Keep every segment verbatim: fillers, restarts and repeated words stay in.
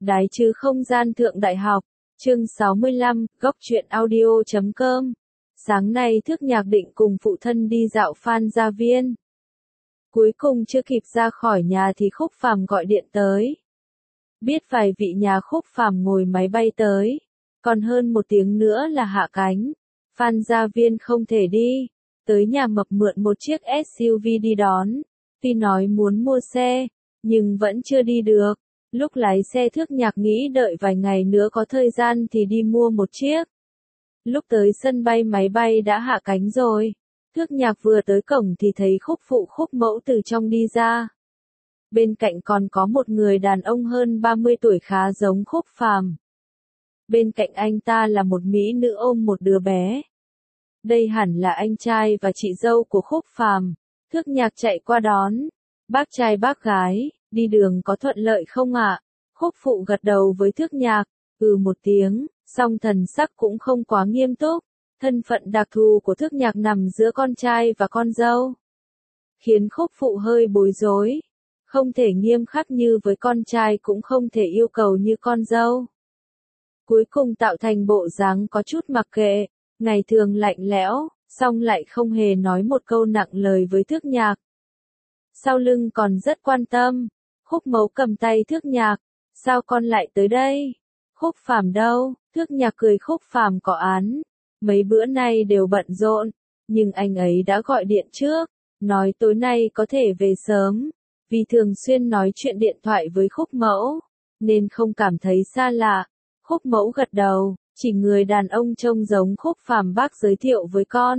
Đái chứ không gian thượng đại học, chương sáu mươi lăm, góc truyện audio chấm com. Sáng nay Thước Nhạc định cùng phụ thân đi dạo Phan Gia Viên. Cuối cùng chưa kịp ra khỏi nhà thì Khúc Phàm gọi điện tới. Biết vài vị nhà Khúc Phàm ngồi máy bay tới, còn hơn một tiếng nữa là hạ cánh. Phan Gia Viên không thể đi, tới nhà Mập mượn một chiếc ét u vê đi đón. Tuy nói muốn mua xe, nhưng vẫn chưa đi được. Lúc lái xe Thước Nhạc nghĩ đợi vài ngày nữa có thời gian thì đi mua một chiếc. Lúc tới sân bay máy bay đã hạ cánh rồi. Thước Nhạc vừa tới cổng thì thấy Khúc phụ Khúc mẫu từ trong đi ra. Bên cạnh còn có một người đàn ông hơn ba mươi tuổi khá giống Khúc Phàm. Bên cạnh anh ta là một mỹ nữ ôm một đứa bé. Đây hẳn là anh trai và chị dâu của Khúc Phàm. Thước Nhạc chạy qua đón. Bác trai bác gái, đi đường có thuận lợi không ạ? Khúc phụ gật đầu với Thước Nhạc, ừ một tiếng, song thần sắc cũng không quá nghiêm túc. Thân phận đặc thù của Thước Nhạc nằm giữa con trai và con dâu, khiến Khúc phụ hơi bối rối. Không thể nghiêm khắc như với con trai cũng không thể yêu cầu như con dâu. Cuối cùng tạo thành bộ dáng có chút mặc kệ, ngày thường lạnh lẽo, song lại không hề nói một câu nặng lời với Thước Nhạc. Sau lưng còn rất quan tâm. Khúc mẫu cầm tay Thước Nhạc, sao con lại tới đây? Khúc Phàm đâu? Thước Nhạc cười Khúc Phàm có án, mấy bữa nay đều bận rộn, nhưng anh ấy đã gọi điện trước, nói tối nay có thể về sớm, vì thường xuyên nói chuyện điện thoại với Khúc mẫu, nên không cảm thấy xa lạ. Khúc mẫu gật đầu, chỉ người đàn ông trông giống Khúc Phàm bác giới thiệu với con.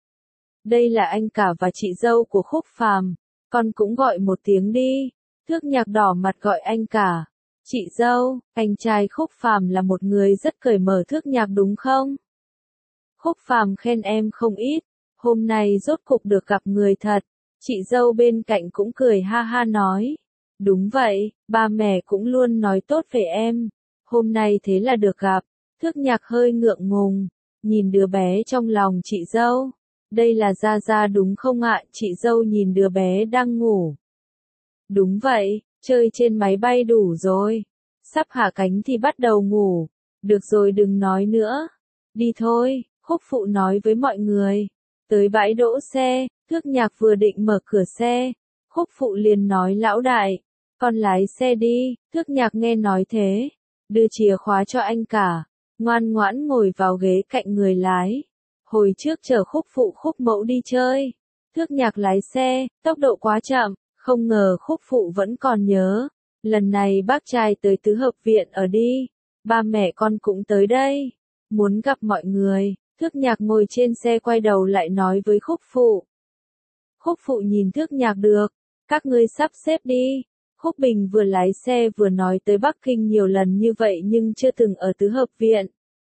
Đây là anh cả và chị dâu của Khúc Phàm, con cũng gọi một tiếng đi. Thước Nhạc đỏ mặt gọi anh cả, chị dâu. Anh trai Khúc Phàm là một người rất cởi mở. Thước Nhạc đúng không? Khúc Phàm khen em không ít, hôm nay rốt cục được gặp người thật. Chị dâu bên cạnh cũng cười ha ha nói, đúng vậy, ba mẹ cũng luôn nói tốt về em, hôm nay thế là được gặp. Thước Nhạc hơi ngượng ngùng, nhìn đứa bé trong lòng chị dâu. Đây là Gia Gia đúng không ạ? Chị dâu nhìn đứa bé đang ngủ. Đúng vậy, chơi trên máy bay đủ rồi. Sắp hạ cánh thì bắt đầu ngủ. Được rồi đừng nói nữa. Đi thôi, Khúc phụ nói với mọi người. Tới bãi đỗ xe, Thước Nhạc vừa định mở cửa xe. Khúc phụ liền nói lão đại, con lái xe đi. Thước Nhạc nghe nói thế, đưa chìa khóa cho anh cả, ngoan ngoãn ngồi vào ghế cạnh người lái. Hồi trước chở Khúc phụ Khúc mẫu đi chơi, Thước Nhạc lái xe, tốc độ quá chậm, không ngờ Khúc phụ vẫn còn nhớ. Lần này bác trai tới tứ hợp viện ở đi, ba mẹ con cũng tới đây, muốn gặp mọi người. Thước Nhạc ngồi trên xe quay đầu lại nói với Khúc phụ. Khúc phụ nhìn Thước Nhạc được, các ngươi sắp xếp đi. Khúc Bình vừa lái xe vừa nói tới Bắc Kinh nhiều lần như vậy nhưng chưa từng ở tứ hợp viện.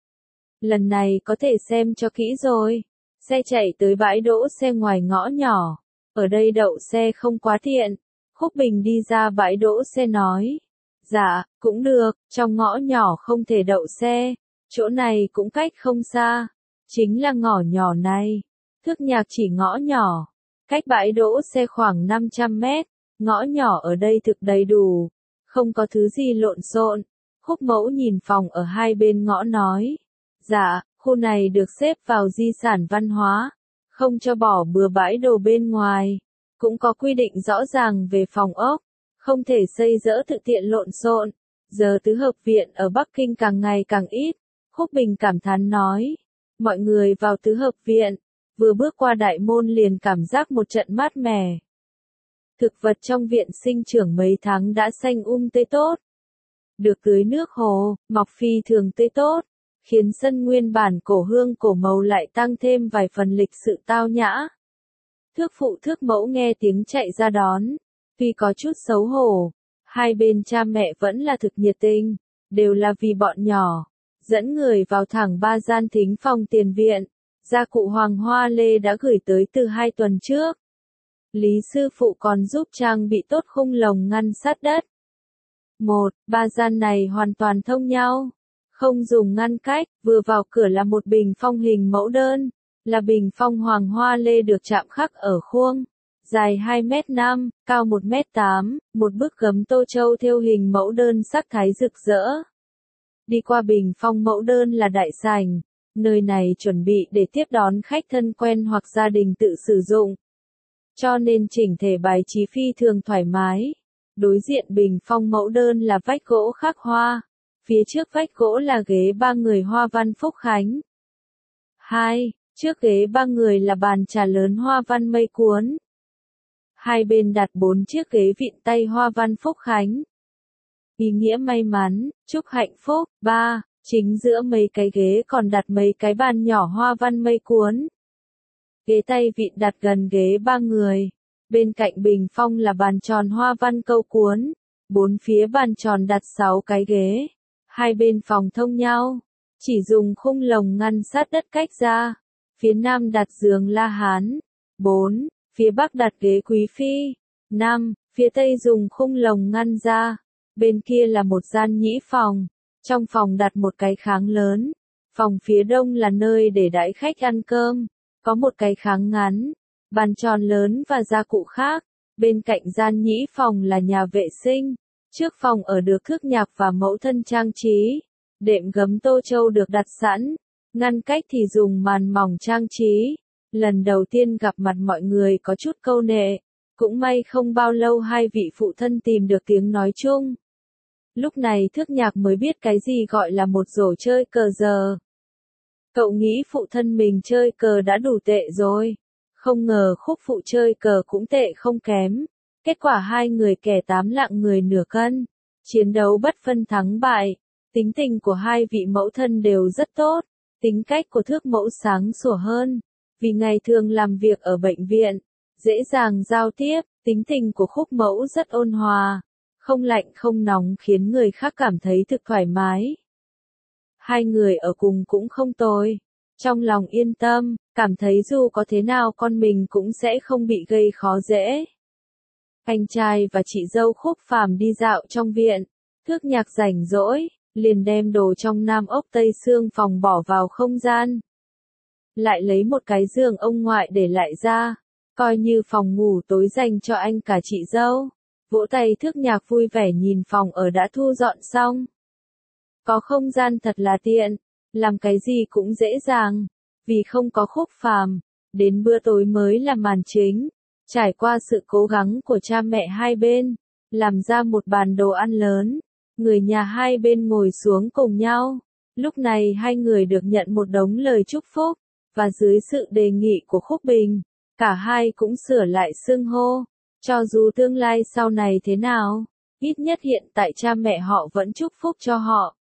Lần này có thể xem cho kỹ rồi. Xe chạy tới bãi đỗ xe ngoài ngõ nhỏ. Ở đây đậu xe không quá tiện. Khúc Bình đi ra bãi đỗ xe nói. Dạ, cũng được, trong ngõ nhỏ không thể đậu xe. Chỗ này cũng cách không xa. Chính là ngõ nhỏ này. Thước Nhạc chỉ ngõ nhỏ. Cách bãi đỗ xe khoảng năm trăm mét. Ngõ nhỏ ở đây thực đầy đủ. Không có thứ gì lộn xộn. Khúc mẫu nhìn phòng ở hai bên ngõ nói. Dạ, khu này được xếp vào di sản văn hóa, không cho bỏ bừa bãi đồ bên ngoài. Cũng có quy định rõ ràng về phòng ốc, không thể xây dỡ tự tiện lộn xộn. Giờ tứ hợp viện ở Bắc Kinh càng ngày càng ít. Khúc Bình cảm thán nói. Mọi người vào tứ hợp viện, vừa bước qua đại môn liền cảm giác một trận mát mẻ. Thực vật trong viện sinh trưởng mấy tháng đã xanh um tươi tốt. Được tưới nước hồ, mọc phi thường tươi tốt. Khiến sân nguyên bản cổ hương cổ màu lại tăng thêm vài phần lịch sự tao nhã. Thước phụ Thước mẫu nghe tiếng chạy ra đón, tuy có chút xấu hổ, hai bên cha mẹ vẫn là thực nhiệt tình, đều là vì bọn nhỏ, dẫn người vào thẳng ba gian thính phòng tiền viện, gia cụ Hoàng Hoa Lê đã gửi tới từ hai tuần trước. Lý sư phụ còn giúp trang bị tốt khung lồng ngăn sát đất. Một, ba gian này hoàn toàn thông nhau. Không dùng ngăn cách, vừa vào cửa là một bình phong hình mẫu đơn, là bình phong Hoàng Hoa Lê được chạm khắc ở khuôn. dài hai mét năm, cao một mét tám, một bức gấm tô châu thêu hình mẫu đơn sắc thái rực rỡ. Đi qua bình phong mẫu đơn là đại sảnh, nơi này chuẩn bị để tiếp đón khách thân quen hoặc gia đình tự sử dụng. Cho nên chỉnh thể bài trí phi thường thoải mái. Đối diện bình phong mẫu đơn là vách gỗ khắc hoa, phía trước vách gỗ là ghế ba người hoa văn phúc khánh. hai. Trước ghế ba người là bàn trà lớn hoa văn mây cuốn. Hai bên đặt bốn chiếc ghế vịn tay hoa văn phúc khánh. Ý nghĩa may mắn, chúc hạnh phúc. ba. Chính giữa mấy cái ghế còn đặt mấy cái bàn nhỏ hoa văn mây cuốn. Ghế tay vịn đặt gần ghế ba người. Bên cạnh bình phong là bàn tròn hoa văn câu cuốn. Bốn phía bàn tròn đặt sáu cái ghế. Hai bên phòng thông nhau. Chỉ dùng khung lồng ngăn sát đất cách ra. Phía nam đặt giường La Hán. bốn. Phía bắc đặt ghế quý phi. năm. Phía tây dùng khung lồng ngăn ra. Bên kia là một gian nhĩ phòng. Trong phòng đặt một cái kháng lớn. Phòng phía đông là nơi để đãi khách ăn cơm. Có một cái kháng ngắn, bàn tròn lớn và gia cụ khác. Bên cạnh gian nhĩ phòng là nhà vệ sinh. Trước phòng ở được thước nhạc và mẫu thân trang trí. Đệm gấm tô châu được đặt sẵn. Ngăn cách thì dùng màn mỏng trang trí. Lần đầu tiên gặp mặt mọi người có chút câu nệ. Cũng may không bao lâu hai vị phụ thân tìm được tiếng nói chung. Lúc này thước nhạc mới biết cái gì gọi là một rổ chơi cờ giờ. Cậu nghĩ phụ thân mình chơi cờ đã đủ tệ rồi. Không ngờ khúc phụ chơi cờ cũng tệ không kém. Kết quả hai người kẻ tám lạng người nửa cân. Chiến đấu bất phân thắng bại. Tính tình của hai vị mẫu thân đều rất tốt. Tính cách của thước mẫu sáng sủa hơn. Vì ngày thường làm việc ở bệnh viện. Dễ dàng giao tiếp. Tính tình của khúc mẫu rất ôn hòa. Không lạnh không nóng khiến người khác cảm thấy thực thoải mái. Hai người ở cùng cũng không tồi. Trong lòng yên tâm, cảm thấy dù có thế nào con mình cũng sẽ không bị gây khó dễ. Anh trai và chị dâu Khúc Phàm đi dạo trong viện. Thước nhạc rảnh rỗi, liền đem đồ trong Nam ốc Tây xương phòng bỏ vào không gian. Lại lấy một cái giường ông ngoại để lại ra, coi như phòng ngủ tối dành cho anh cả chị dâu. Vỗ tay thước nhạc vui vẻ nhìn phòng ở đã thu dọn xong. Có không gian thật là tiện, làm cái gì cũng dễ dàng, vì không có Khúc Phàm, đến bữa tối mới là màn chính. Trải qua sự cố gắng của cha mẹ hai bên, làm ra một bàn đồ ăn lớn, người nhà hai bên ngồi xuống cùng nhau. Lúc này hai người được nhận một đống lời chúc phúc, và dưới sự đề nghị của Khúc Bình, cả hai cũng sửa lại xưng hô. Cho dù tương lai sau này thế nào, ít nhất hiện tại cha mẹ họ vẫn chúc phúc cho họ.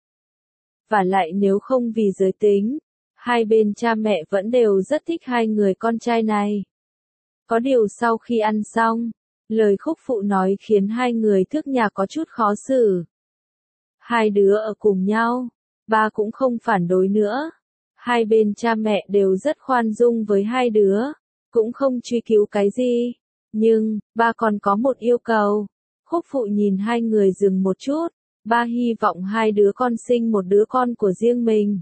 Và lại nếu không vì giới tính, hai bên cha mẹ vẫn đều rất thích hai người con trai này. Có điều sau khi ăn xong, lời Khúc phụ nói khiến hai người thước nhạc có chút khó xử. Hai đứa ở cùng nhau, ba cũng không phản đối nữa. Hai bên cha mẹ đều rất khoan dung với hai đứa, cũng không truy cứu cái gì. Nhưng, ba còn có một yêu cầu. Khúc phụ nhìn hai người dừng một chút. Ba hy vọng hai đứa con sinh một đứa con của riêng mình.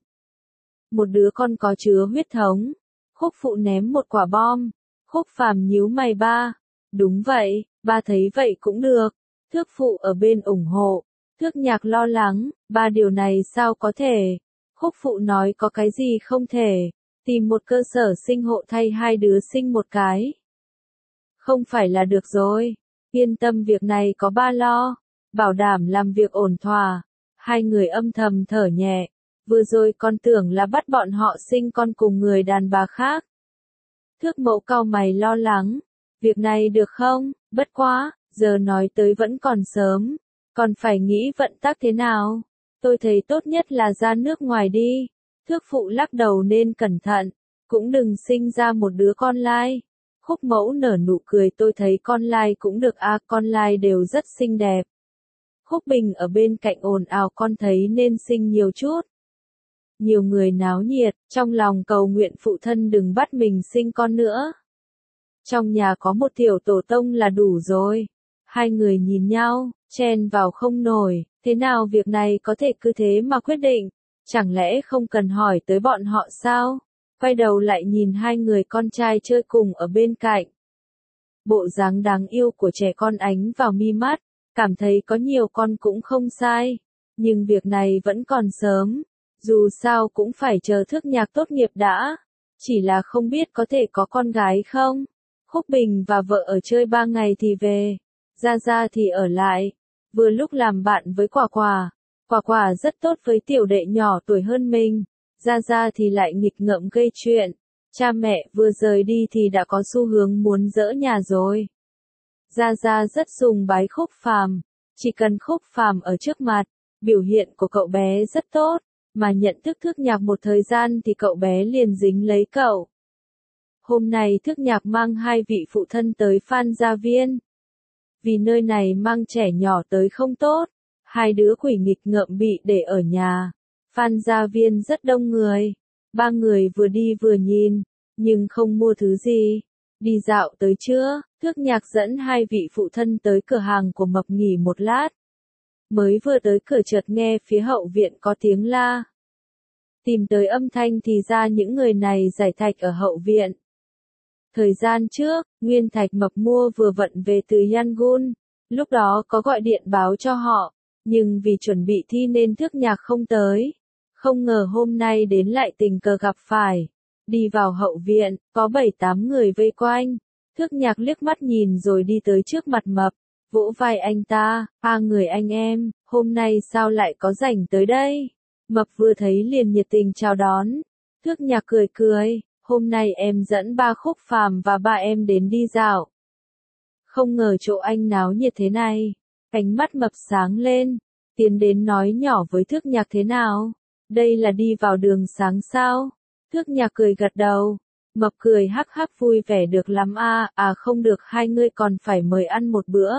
Một đứa con có chứa huyết thống. Khúc phụ ném một quả bom. Khúc Phàm nhíu mày ba. Đúng vậy, ba thấy vậy cũng được. Thước phụ ở bên ủng hộ. Thước nhạc lo lắng, ba điều này sao có thể. Khúc phụ nói có cái gì không thể. Tìm một cơ sở sinh hộ thay hai đứa sinh một cái. Không phải là được rồi. Yên tâm việc này có ba lo. Bảo đảm làm việc ổn thỏa. Hai người âm thầm thở nhẹ. Vừa rồi con tưởng là bắt bọn họ sinh con cùng người đàn bà khác. Thước mẫu cau mày lo lắng. Việc này được không? Bất quá, giờ nói tới vẫn còn sớm. Còn phải nghĩ vận tắc thế nào? Tôi thấy tốt nhất là ra nước ngoài đi. Thước phụ lắc đầu nên cẩn thận. Cũng đừng sinh ra một đứa con lai. Khúc mẫu nở nụ cười, tôi thấy con lai cũng được à, con lai đều rất xinh đẹp. Khúc Bình ở bên cạnh ồn ào, con thấy nên sinh nhiều chút. Nhiều người náo nhiệt, trong lòng cầu nguyện phụ thân đừng bắt mình sinh con nữa. Trong nhà có một tiểu tổ tông là đủ rồi. Hai người nhìn nhau, chen vào không nổi, thế nào việc này có thể cứ thế mà quyết định, chẳng lẽ không cần hỏi tới bọn họ sao? Quay đầu lại nhìn hai người con trai chơi cùng ở bên cạnh. bộ dáng đáng yêu của trẻ con ánh vào mi mắt, cảm thấy có nhiều con cũng không sai, nhưng việc này vẫn còn sớm, dù sao cũng phải chờ Thước Nhạc tốt nghiệp đã, chỉ là không biết có thể có con gái không. Khúc Bình và vợ ở chơi ba ngày thì về, Gia Gia thì ở lại, vừa lúc làm bạn với Quả Quả. Quả Quả rất tốt với tiểu đệ nhỏ tuổi hơn mình, Gia Gia thì lại nghịch ngợm gây chuyện. Cha mẹ vừa rời đi thì đã có xu hướng muốn dỡ nhà rồi. Gia Gia rất sùng bái Khúc Phàm, chỉ cần Khúc Phàm ở trước mặt, biểu hiện của cậu bé rất tốt, mà nhận thức Thước Nhạc một thời gian thì cậu bé liền dính lấy cậu. Hôm nay Thước Nhạc mang hai vị phụ thân tới Phan Gia Viên. Vì nơi này mang trẻ nhỏ tới không tốt, hai đứa quỷ nghịch ngợm bị để ở nhà. Phan Gia Viên rất đông người, ba người vừa đi vừa nhìn, nhưng không mua thứ gì. Đi dạo tới trưa, Thước Nhạc dẫn hai vị phụ thân tới cửa hàng của Mập nghỉ một lát. Mới vừa tới cửa chợt nghe phía hậu viện có tiếng la. Tìm tới âm thanh thì ra những người này giải thạch ở hậu viện. Thời gian trước, Nguyên Thạch Mập mua vừa vận về từ Yangon, lúc đó có gọi điện báo cho họ, nhưng vì chuẩn bị thi nên Thước Nhạc không tới. Không ngờ hôm nay đến lại tình cờ gặp phải. Đi vào hậu viện, có bảy tám người vây quanh. Thước Nhạc liếc mắt nhìn rồi đi tới trước mặt Mập, vỗ vai anh ta, "A người anh em, hôm nay sao lại có rảnh tới đây?" Mập vừa thấy liền nhiệt tình chào đón. Thước Nhạc cười cười, "Hôm nay em dẫn ba Khúc Phàm và ba em đến đi dạo. Không ngờ chỗ anh náo nhiệt thế này." Ánh mắt Mập sáng lên, tiến đến nói nhỏ với Thước Nhạc, "Thế nào? Đây là đi vào đường sáng sao?" Thước Nhạc cười gật đầu. Mập cười hắc hắc, "Vui vẻ được lắm a, à, à không được, hai ngươi còn phải mời ăn một bữa.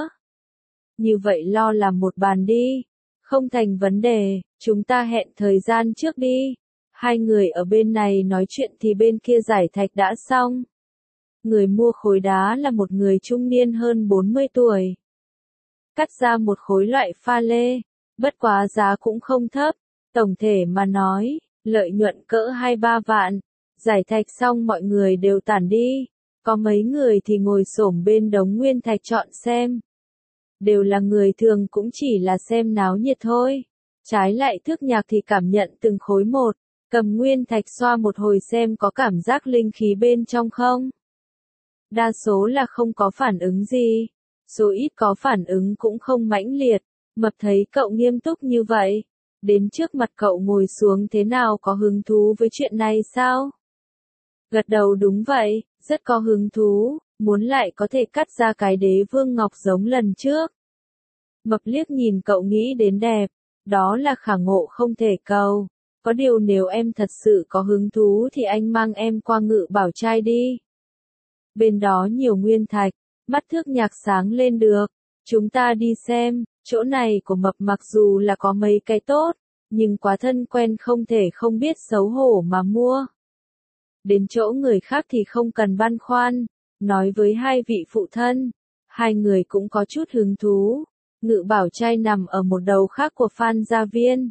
Như vậy lo làm một bàn đi." "Không thành vấn đề, chúng ta hẹn thời gian trước đi." Hai người ở bên này nói chuyện thì bên kia giải thạch đã xong. Người mua khối đá là một người trung niên hơn bốn mươi tuổi. Cắt ra một khối loại pha lê, bất quá giá cũng không thấp, tổng thể mà nói, lợi nhuận cỡ hai ba vạn. Giải thạch xong mọi người đều tản đi, có mấy người thì ngồi xổm bên đống nguyên thạch chọn xem. Đều là người thường, cũng chỉ là xem náo nhiệt thôi. Trái lại Thước Nhạc thì cảm nhận từng khối một, cầm nguyên thạch xoa một hồi xem có cảm giác linh khí bên trong không. Đa số là không có phản ứng gì, số ít có phản ứng cũng không mãnh liệt. Mập thấy cậu nghiêm túc như vậy, đến trước mặt cậu ngồi xuống, "Thế nào, có hứng thú với chuyện này sao?" Gật đầu, "Đúng vậy, rất có hứng thú, muốn lại có thể cắt ra cái đế vương ngọc giống lần trước." Mập liếc nhìn cậu nghĩ đến đẹp, đó là khả ngộ không thể cầu. "Có điều nếu em thật sự có hứng thú thì anh mang em qua Ngự Bảo Trai đi. Bên đó nhiều nguyên thạch." Mắt Thước Nhạc sáng lên, "Được, chúng ta đi xem." Chỗ này của Mập mặc dù là có mấy cái tốt, nhưng quá thân quen không thể không biết xấu hổ mà mua. Đến chỗ người khác thì không cần băn khoăn, nói với hai vị phụ thân, hai người cũng có chút hứng thú. Ngự Bảo Trai nằm ở một đầu khác của Phan Gia Viên,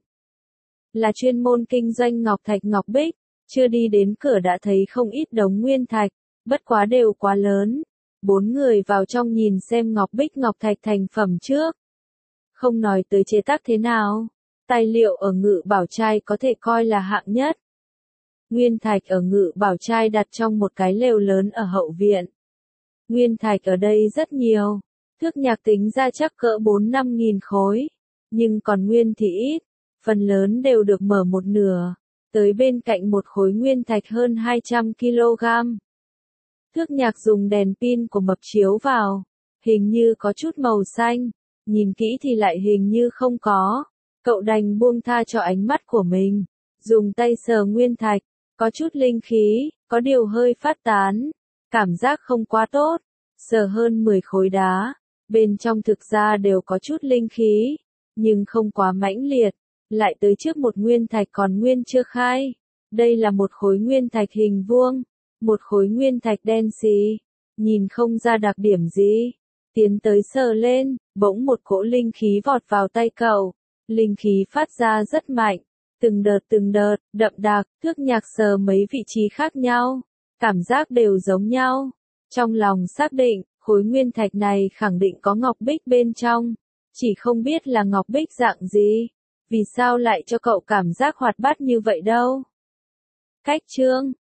là chuyên môn kinh doanh ngọc thạch ngọc bích, chưa đi đến cửa đã thấy không ít đống nguyên thạch, bất quá đều quá lớn. Bốn người vào trong nhìn xem ngọc bích ngọc thạch thành phẩm trước. Không nói tới chế tác thế nào, tài liệu ở Ngự Bảo Trai có thể coi là hạng nhất. Nguyên thạch ở Ngự Bảo Trai đặt trong một cái lều lớn ở hậu viện. Nguyên thạch ở đây rất nhiều, Thước Nhạc tính ra chắc cỡ bốn năm nghìn khối, nhưng còn nguyên thì ít, phần lớn đều được mở một nửa, tới bên cạnh một khối nguyên thạch hơn hai trăm ki lô gam. Thước Nhạc dùng đèn pin của Mập chiếu vào, hình như có chút màu xanh, nhìn kỹ thì lại hình như không có. Cậu đành buông tha cho ánh mắt của mình, dùng tay sờ nguyên thạch, có chút linh khí, có điều hơi phát tán, cảm giác không quá tốt. Sờ hơn mười khối đá, bên trong thực ra đều có chút linh khí, nhưng không quá mãnh liệt. Lại tới trước một nguyên thạch còn nguyên chưa khai. Đây là một khối nguyên thạch hình vuông, một khối nguyên thạch đen xì, nhìn không ra đặc điểm gì. Tiến tới sờ lên, bỗng một cỗ linh khí vọt vào tay cậu. Linh khí phát ra rất mạnh, từng đợt từng đợt, đậm đặc. Thước Nhạc sờ mấy vị trí khác nhau, cảm giác đều giống nhau. Trong lòng xác định, khối nguyên thạch này khẳng định có ngọc bích bên trong, chỉ không biết là ngọc bích dạng gì, vì sao lại cho cậu cảm giác hoạt bát như vậy đâu. Cách chương